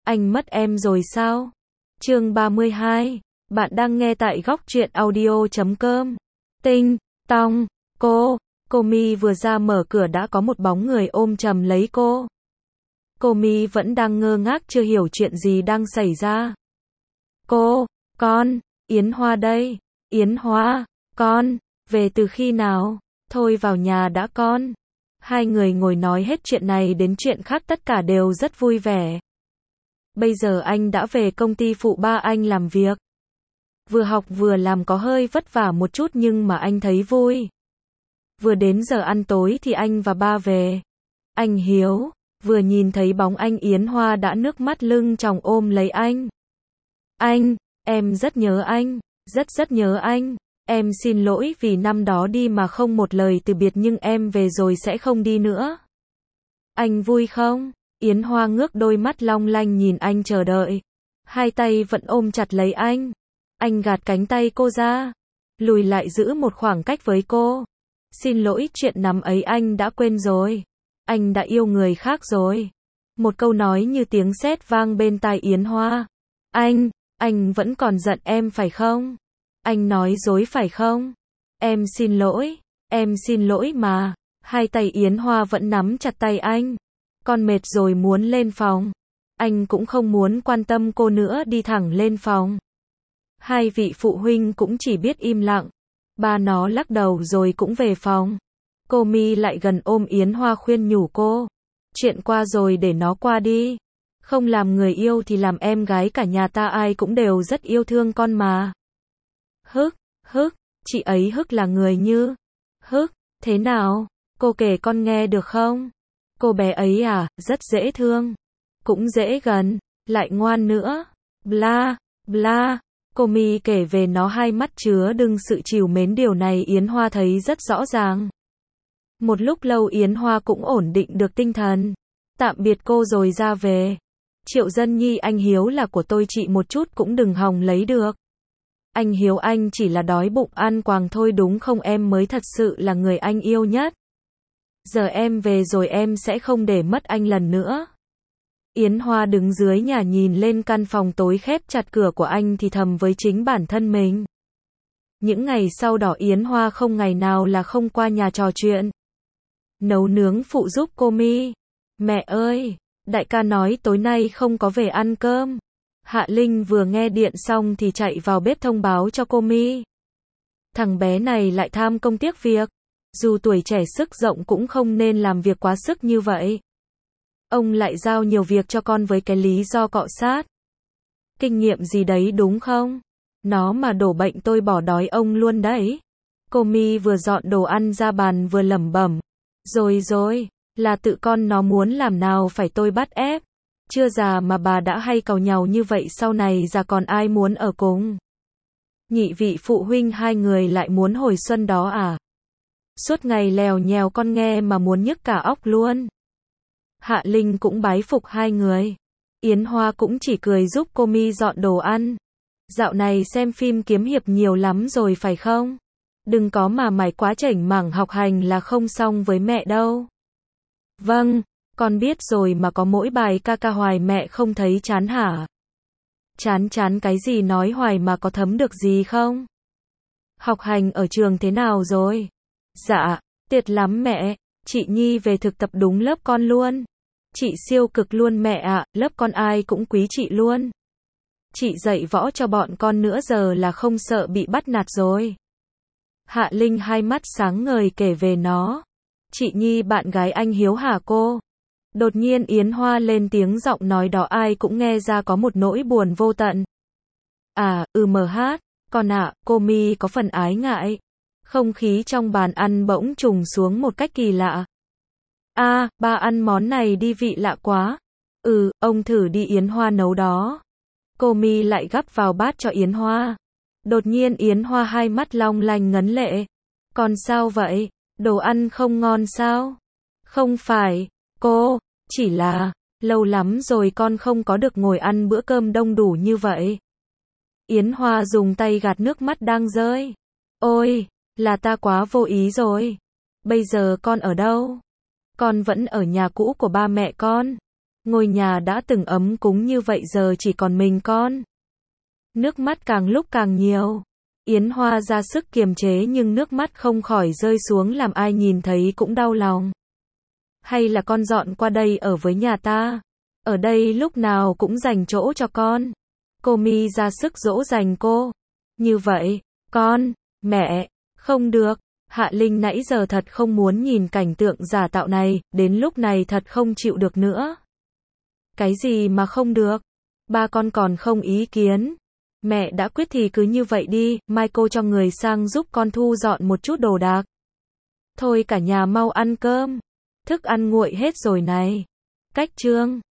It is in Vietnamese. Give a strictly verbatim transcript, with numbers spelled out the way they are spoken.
Anh mất em rồi sao? Chương ba mươi hai. Bạn đang nghe tại góc truyện audio chấm com. Tinh, tong, cô, cô Mi vừa ra mở cửa đã có một bóng người ôm chầm lấy cô. Cô Mi vẫn đang ngơ ngác chưa hiểu chuyện gì đang xảy ra. Cô, con, Yến Hoa đây. Yến Hoa, con, về từ khi nào? Thôi vào nhà đã con. Hai người ngồi nói hết chuyện này đến chuyện khác tất cả đều rất vui vẻ. Bây giờ anh đã về công ty phụ ba anh làm việc. Vừa học vừa làm có hơi vất vả một chút nhưng mà anh thấy vui. Vừa đến giờ ăn tối thì anh và ba về. Anh Hiếu, vừa nhìn thấy bóng anh Yến Hoa đã nước mắt lưng tròng ôm lấy anh. Anh, em rất nhớ anh, rất rất nhớ anh. Em xin lỗi vì năm đó đi mà không một lời từ biệt nhưng em về rồi sẽ không đi nữa. Anh vui không? Yến Hoa ngước đôi mắt long lanh nhìn anh chờ đợi. Hai tay vẫn ôm chặt lấy anh. Anh gạt cánh tay cô ra. Lùi lại giữ một khoảng cách với cô. Xin lỗi chuyện năm ấy anh đã quên rồi. Anh đã yêu người khác rồi. Một câu nói như tiếng sét vang bên tai Yến Hoa. Anh, anh vẫn còn giận em phải không? Anh nói dối phải không? Em xin lỗi, em xin lỗi mà. Hai tay Yến Hoa vẫn nắm chặt tay anh. Con mệt rồi muốn lên phòng. Anh cũng không muốn quan tâm cô nữa đi thẳng lên phòng. Hai vị phụ huynh cũng chỉ biết im lặng. Ba nó lắc đầu rồi cũng về phòng. Cô Mi lại gần ôm Yến Hoa khuyên nhủ cô. Chuyện qua rồi để nó qua đi. Không làm người yêu thì làm em gái cả nhà ta ai cũng đều rất yêu thương con mà. Hức, hức, chị ấy hức là người như. Hức, thế nào? Cô kể con nghe được không? Cô bé ấy à, rất dễ thương. Cũng dễ gần, lại ngoan nữa. Bla, bla. Cô Mi kể về nó hai mắt chứa đựng sự trìu mến điều này Yến Hoa thấy rất rõ ràng. Một lúc lâu Yến Hoa cũng ổn định được tinh thần. Tạm biệt cô rồi ra về. Triệu Dân Nhi anh Hiếu là của tôi chị một chút cũng đừng hòng lấy được. Anh Hiếu anh chỉ là đói bụng ăn quàng thôi đúng không em mới thật sự là người anh yêu nhất. Giờ em về rồi em sẽ không để mất anh lần nữa. Yến Hoa đứng dưới nhà nhìn lên căn phòng tối khép chặt cửa của anh thì thầm với chính bản thân mình. Những ngày sau đó Yến Hoa không ngày nào là không qua nhà trò chuyện. Nấu nướng phụ giúp cô Mi. Mẹ ơi, đại ca nói tối nay không có về ăn cơm. Hạ Linh vừa nghe điện xong thì chạy vào bếp thông báo cho cô Mi. Thằng bé này lại tham công tiếc việc. Dù tuổi trẻ sức rộng cũng không nên làm việc quá sức như vậy. Ông lại giao nhiều việc cho con với cái lý do cọ sát. Kinh nghiệm gì đấy đúng không? Nó mà đổ bệnh tôi bỏ đói ông luôn đấy. Cô Mi vừa dọn đồ ăn ra bàn vừa lẩm bẩm. Rồi rồi, là tự con nó muốn làm nào phải tôi bắt ép. Chưa già mà bà đã hay càu nhàu như vậy sau này già còn ai muốn ở cùng. Nhị vị phụ huynh hai người lại muốn hồi xuân đó à? Suốt ngày lèo nhèo con nghe mà muốn nhức cả óc luôn. Hạ Linh cũng bái phục hai người. Yến Hoa cũng chỉ cười giúp cô Mi dọn đồ ăn. Dạo này xem phim kiếm hiệp nhiều lắm rồi phải không? Đừng có mà mải quá chảnh mảng học hành là không xong với mẹ đâu. Vâng, con biết rồi mà có mỗi bài ca ca hoài mẹ không thấy chán hả? Chán chán cái gì nói hoài mà có thấm được gì không? Học hành ở trường thế nào rồi? Dạ, tuyệt lắm mẹ, chị Nhi về thực tập đúng lớp con luôn. Chị siêu cực luôn mẹ ạ, lớp con ai cũng quý chị luôn. Chị dạy võ cho bọn con nữa giờ là không sợ bị bắt nạt rồi. Hạ Linh hai mắt sáng ngời kể về nó. Chị Nhi bạn gái anh Hiếu hả cô? Đột nhiên Yến Hoa lên tiếng giọng nói đó ai cũng nghe ra có một nỗi buồn vô tận. À, ừ mờ hát, con ạ, à, cô Mi có phần ái ngại. Không khí trong bàn ăn bỗng trùng xuống một cách kỳ lạ. A, à, ba ăn món này đi vị lạ quá. Ừ, ông thử đi Yến Hoa nấu đó. Cô Mi lại gắp vào bát cho Yến Hoa. Đột nhiên Yến Hoa hai mắt long lanh ngấn lệ. Còn sao vậy? Đồ ăn không ngon sao? Không phải, cô, chỉ là, lâu lắm rồi con không có được ngồi ăn bữa cơm đông đủ như vậy. Yến Hoa dùng tay gạt nước mắt đang rơi. Ôi, là ta quá vô ý rồi. Bây giờ con ở đâu? Con vẫn ở nhà cũ của ba mẹ con. Ngôi nhà đã từng ấm cúng như vậy giờ chỉ còn mình con. Nước mắt càng lúc càng nhiều. Yến Hoa ra sức kiềm chế nhưng nước mắt không khỏi rơi xuống làm ai nhìn thấy cũng đau lòng. Hay là con dọn qua đây ở với nhà ta? Ở đây lúc nào cũng dành chỗ cho con. Cô Mi ra sức dỗ dành cô. Như vậy, con, mẹ, không được. Hạ Linh nãy giờ thật không muốn nhìn cảnh tượng giả tạo này, đến lúc này thật không chịu được nữa. Cái gì mà không được? Ba con còn không ý kiến. Mẹ đã quyết thì cứ như vậy đi, mai cô cho người sang giúp con thu dọn một chút đồ đạc. Thôi cả nhà mau ăn cơm. Thức ăn nguội hết rồi này. Cách chương